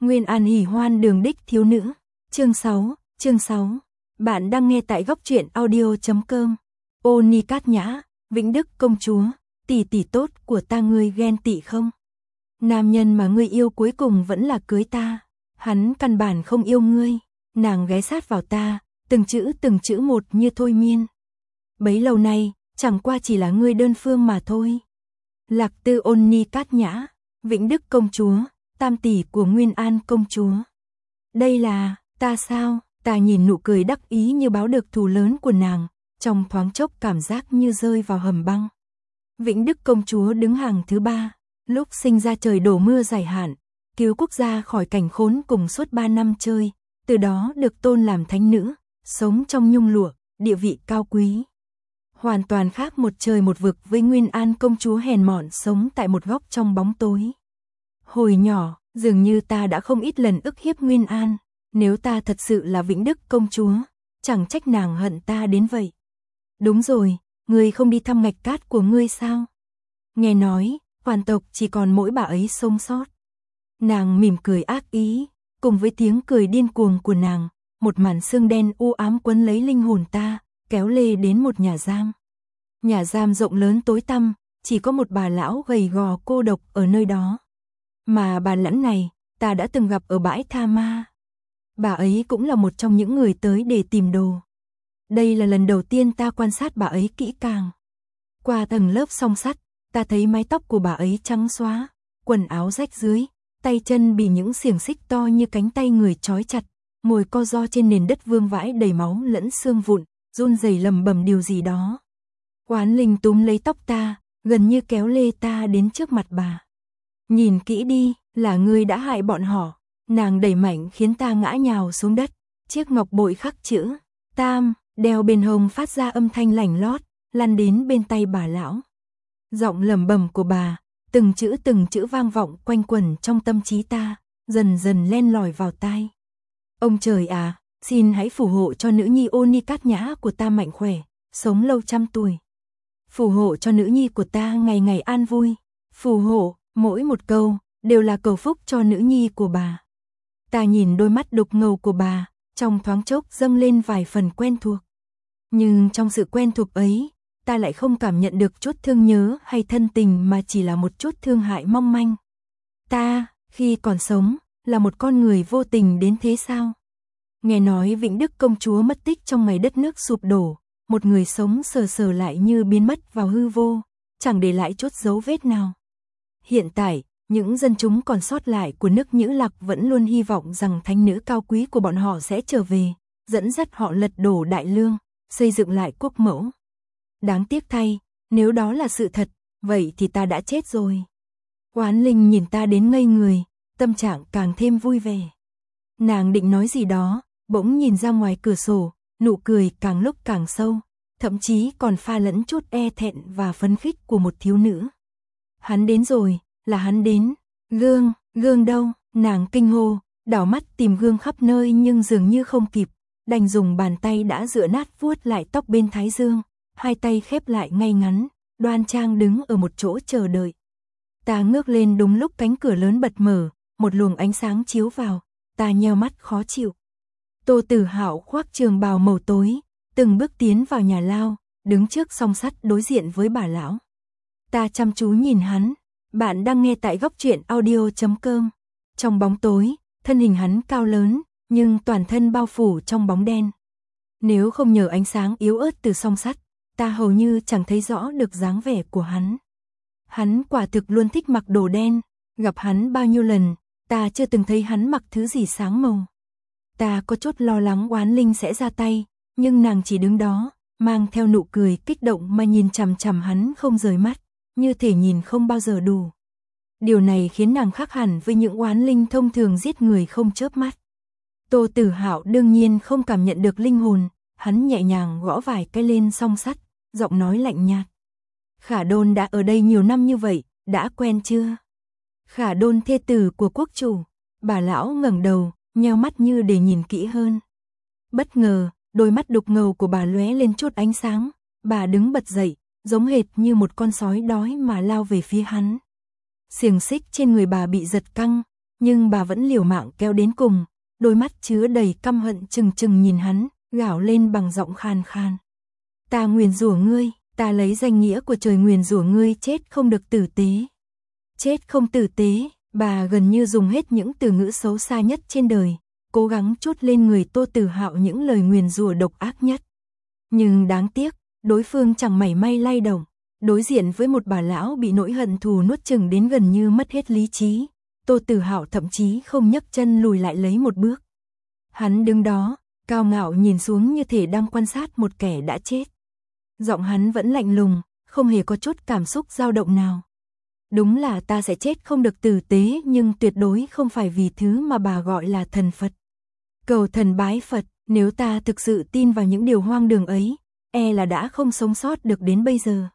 Nguyên An hỉ hoan đường đích thiếu nữ. Chương 6. Bạn đang nghe tại góc truyện audio.com. Ô Ni Cát Nhã, Vĩnh Đức công chúa, tỷ tỷ tốt của ta, ngươi ghen tị không? Nam nhân mà ngươi yêu cuối cùng vẫn là cưới ta. Hắn căn bản không yêu ngươi. Nàng ghé sát vào ta, từng chữ một như thôi miên. Bấy lâu nay, chẳng qua chỉ là ngươi đơn phương mà thôi. Lạc Tư Ôn Ni Cát Nhã, Vĩnh Đức công chúa, tam tỷ của Nguyên An công chúa. Đây là, ta sao? Ta nhìn nụ cười đắc ý như báo được thù lớn của nàng, trong thoáng chốc cảm giác như rơi vào hầm băng. Vĩnh Đức công chúa đứng hàng thứ 3, lúc sinh ra trời đổ mưa dài hạn, cứu quốc gia khỏi cảnh khốn cùng suốt 3 năm chơi, từ đó được tôn làm thánh nữ, sống trong nhung lụa, địa vị cao quý. Hoàn toàn khác một trời một vực với Nguyên An công chúa hèn mọn sống tại một góc trong bóng tối. Hồi nhỏ, dường như ta đã không ít lần ức hiếp Nguyên An, nếu ta thật sự là Vĩnh Đức công chúa, chẳng trách nàng hận ta đến vậy. Đúng rồi, ngươi không đi thăm ngạch cát của ngươi sao? Nghe nói, hoàn tộc chỉ còn mỗi bà ấy sống sót. Nàng mỉm cười ác ý, cùng với tiếng cười điên cuồng của nàng, một màn sương đen u ám quấn lấy linh hồn ta, kéo lê đến một nhà giam. Nhà giam rộng lớn tối tăm, chỉ có một bà lão gầy gò cô độc ở nơi đó. Mà bà lão này, ta đã từng gặp ở bãi tha ma. Bà ấy cũng là một trong những người tới để tìm đồ. Đây là lần đầu tiên ta quan sát bà ấy kỹ càng. Qua tầng lớp song sắt, ta thấy mái tóc của bà ấy trắng xóa, quần áo rách rưới, tay chân bị những xiềng xích to như cánh tay người trói chặt, ngồi co ro trên nền đất vương vãi đầy máu lẫn xương vụn, run rẩy lầm bầm điều gì đó. Oán linh túm lấy tóc ta, gần như kéo lê ta đến trước mặt bà. Nhìn kỹ đi, là ngươi đã hại bọn họ. Nàng đẩy mạnh khiến ta ngã nhào xuống đất. Chiếc ngọc bội khắc chữ Tam đeo bên hông phát ra âm thanh lảnh lót, lăn đến bên tay bà lão. Giọng lẩm bẩm của bà, từng chữ vang vọng quanh quẩn trong tâm trí ta, dần dần len lỏi vào tai. Ông trời à, xin hãy phù hộ cho nữ nhi Ô Ni Cát Nhã của ta mạnh khỏe, sống lâu trăm tuổi. Phù hộ cho nữ nhi của ta ngày ngày an vui. Phù hộ, mỗi một câu đều là cầu phúc cho nữ nhi của bà. Ta nhìn đôi mắt đục ngầu của bà, trong thoáng chốc dâng lên vài phần quen thuộc. Nhưng trong sự quen thuộc ấy, ta lại không cảm nhận được chút thương nhớ hay thân tình mà chỉ là một chút thương hại mong manh. Ta, khi còn sống, là một con người vô tình đến thế sao? Nghe nói Vĩnh Đức công chúa mất tích trong ngày đất nước sụp đổ, một người sống sờ lại như biến mất vào hư vô, chẳng để lại chút dấu vết nào. Hiện tại, những dân chúng còn sót lại của nước Nhữ Lạc vẫn luôn hy vọng rằng thánh nữ cao quý của bọn họ sẽ trở về, dẫn dắt họ lật đổ Đại Lương, xây dựng lại quốc mẫu. Đáng tiếc thay, nếu đó là sự thật, vậy thì ta đã chết rồi. Oán linh nhìn ta đến ngây người, tâm trạng càng thêm vui vẻ. Nàng định nói gì đó, bỗng nhìn ra ngoài cửa sổ, nụ cười càng lúc càng sâu, thậm chí còn pha lẫn chút e thẹn và phấn khích của một thiếu nữ. Hắn đến rồi, là hắn đến. Gương đâu? Nàng kinh hô, đảo mắt tìm gương khắp nơi nhưng dường như không kịp, đành dùng bàn tay đã rửa nát vuốt lại tóc bên thái dương, hai tay khép lại ngay ngắn, đoan trang đứng ở một chỗ chờ đợi. Ta ngước lên đúng lúc cánh cửa lớn bật mở, một luồng ánh sáng chiếu vào, ta nheo mắt khó chịu. Tô Tử Hạo khoác trường bào màu tối, từng bước tiến vào nhà lao, đứng trước song sắt đối diện với bà lão. Ta chăm chú nhìn hắn. Bạn đang nghe tại góc truyện audio.com. Trong bóng tối, thân hình hắn cao lớn, nhưng toàn thân bao phủ trong bóng đen. Nếu không nhờ ánh sáng yếu ớt từ song sắt, ta hầu như chẳng thấy rõ được dáng vẻ của hắn. Hắn quả thực luôn thích mặc đồ đen, gặp hắn bao nhiêu lần, ta chưa từng thấy hắn mặc thứ gì sáng màu. Ta có chút lo lắng oán linh sẽ ra tay, nhưng nàng chỉ đứng đó, mang theo nụ cười kích động mà nhìn chằm chằm hắn không rời mắt, như thể nhìn không bao giờ đủ. Điều này khiến nàng khác hẳn với những oán linh thông thường giết người không chớp mắt. Tô Tử Hạo đương nhiên không cảm nhận được linh hồn, hắn nhẹ nhàng gõ vài cái lên song sắt, giọng nói lạnh nhạt. Khả Đôn đã ở đây nhiều năm như vậy, đã quen chưa? Khả Đôn thê tử của quốc chủ. Bà lão ngẩng đầu, nheo mắt như để nhìn kỹ hơn. Bất ngờ, đôi mắt đục ngầu của bà lóe lên chút ánh sáng, bà đứng bật dậy, giống hệt như một con sói đói mà lao về phía hắn. Xiềng xích trên người bà bị giật căng, nhưng bà vẫn liều mạng kéo đến cùng, đôi mắt chứa đầy căm hận trừng trừng nhìn hắn, gào lên bằng giọng khan khan. Ta nguyền rủa ngươi, ta lấy danh nghĩa của trời nguyền rủa ngươi chết không được tử tế. Chết không tử tế, bà gần như dùng hết những từ ngữ xấu xa nhất trên đời, cố gắng trút lên người Tô Tử Hạo những lời nguyền rủa độc ác nhất. Nhưng đáng tiếc, đối phương chẳng mảy may lay động, đối diện với một bà lão bị nỗi hận thù nuốt chửng đến gần như mất hết lý trí, Tô Tử Hạo thậm chí không nhấc chân lùi lại lấy một bước. Hắn đứng đó, cao ngạo nhìn xuống như thể đang quan sát một kẻ đã chết. Giọng hắn vẫn lạnh lùng, không hề có chút cảm xúc dao động nào. Đúng là ta sẽ chết không được tử tế, nhưng tuyệt đối không phải vì thứ mà bà gọi là thần Phật. Cầu thần bái Phật, nếu ta thực sự tin vào những điều hoang đường ấy, e là đã không sống sót được đến bây giờ.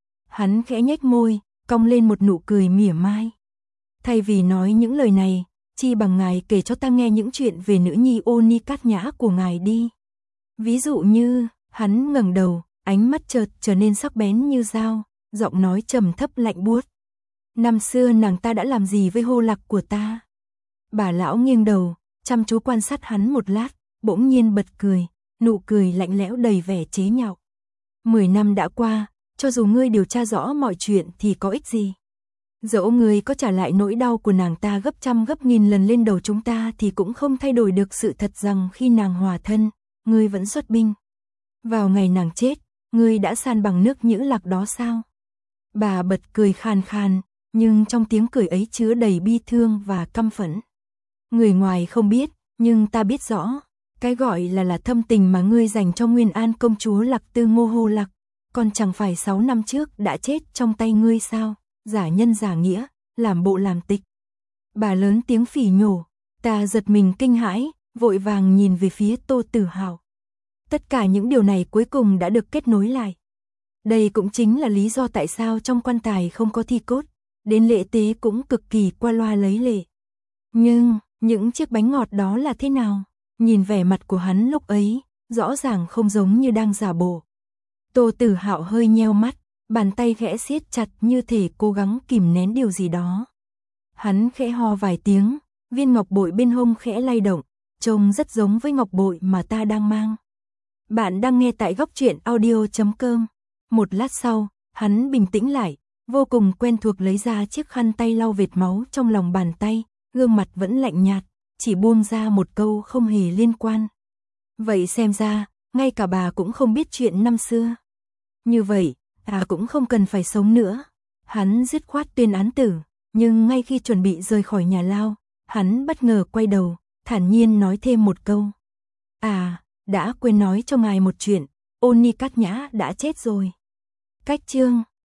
Hắn khẽ nhếch môi, cong lên một nụ cười mỉa mai. Thay vì nói những lời này, chi bằng ngài kể cho ta nghe những chuyện về nữ nhi Ô Ni Cát Nhã của ngài đi. Ví dụ như, hắn ngẩng đầu, ánh mắt chợt trở nên sắc bén như dao, giọng nói trầm thấp lạnh buốt. Năm xưa nàng ta đã làm gì với Hô Lạc của ta? Bà lão nghiêng đầu, chăm chú quan sát hắn một lát, bỗng nhiên bật cười, nụ cười lạnh lẽo đầy vẻ chế nhạo. 10 năm đã qua, cho dù ngươi điều tra rõ mọi chuyện thì có ích gì? Dẫu ngươi có trả lại nỗi đau của nàng ta gấp trăm gấp nghìn lần lên đầu chúng ta thì cũng không thay đổi được sự thật rằng khi nàng hòa thân, ngươi vẫn xuất binh. Vào ngày nàng chết, ngươi đã san bằng nước Nhữ Lạc đó sao? Bà bật cười khan khan, nhưng trong tiếng cười ấy chứa đầy bi thương và căm phẫn. Người ngoài không biết, nhưng ta biết rõ, cái gọi là thâm tình mà ngươi dành cho Nguyên An công chúa Lạc Tư Ngô Hô Lạc, còn chẳng phải 6 năm trước đã chết trong tay ngươi sao? Giả nhân giả nghĩa, làm bộ làm tịch. Bà lớn tiếng phỉ nhổ, ta giật mình kinh hãi, vội vàng nhìn về phía Tô Tử Hạo. Tất cả những điều này cuối cùng đã được kết nối lại. Đây cũng chính là lý do tại sao trong quan tài không có thi cốt, đến lễ tế cũng cực kỳ qua loa lấy lệ. Nhưng, những chiếc bánh ngọt đó là thế nào? Nhìn vẻ mặt của hắn lúc ấy, rõ ràng không giống như đang giả bộ. Tô Tử Hạo hơi nheo mắt, bàn tay khẽ siết chặt như thể cố gắng kìm nén điều gì đó. Hắn khẽ ho vài tiếng, viên ngọc bội bên hông khẽ lay động, trông rất giống với ngọc bội mà ta đang mang. Bạn đang nghe tại Góc Truyện Audio.com. Một lát sau, hắn bình tĩnh lại, vô cùng quen thuộc lấy ra chiếc khăn tay lau vệt máu trong lòng bàn tay, gương mặt vẫn lạnh nhạt, chỉ buông ra một câu không hề liên quan. Vậy xem ra, ngay cả bà cũng không biết chuyện năm xưa. Như vậy, cũng không cần phải sống nữa. Hắn dứt khoát tuyên án tử, nhưng ngay khi chuẩn bị rời khỏi nhà lao, hắn bất ngờ quay đầu, thản nhiên nói thêm một câu. Đã quên nói cho ngài một chuyện, Ô Ni Cát Nhã đã chết rồi. Cách chương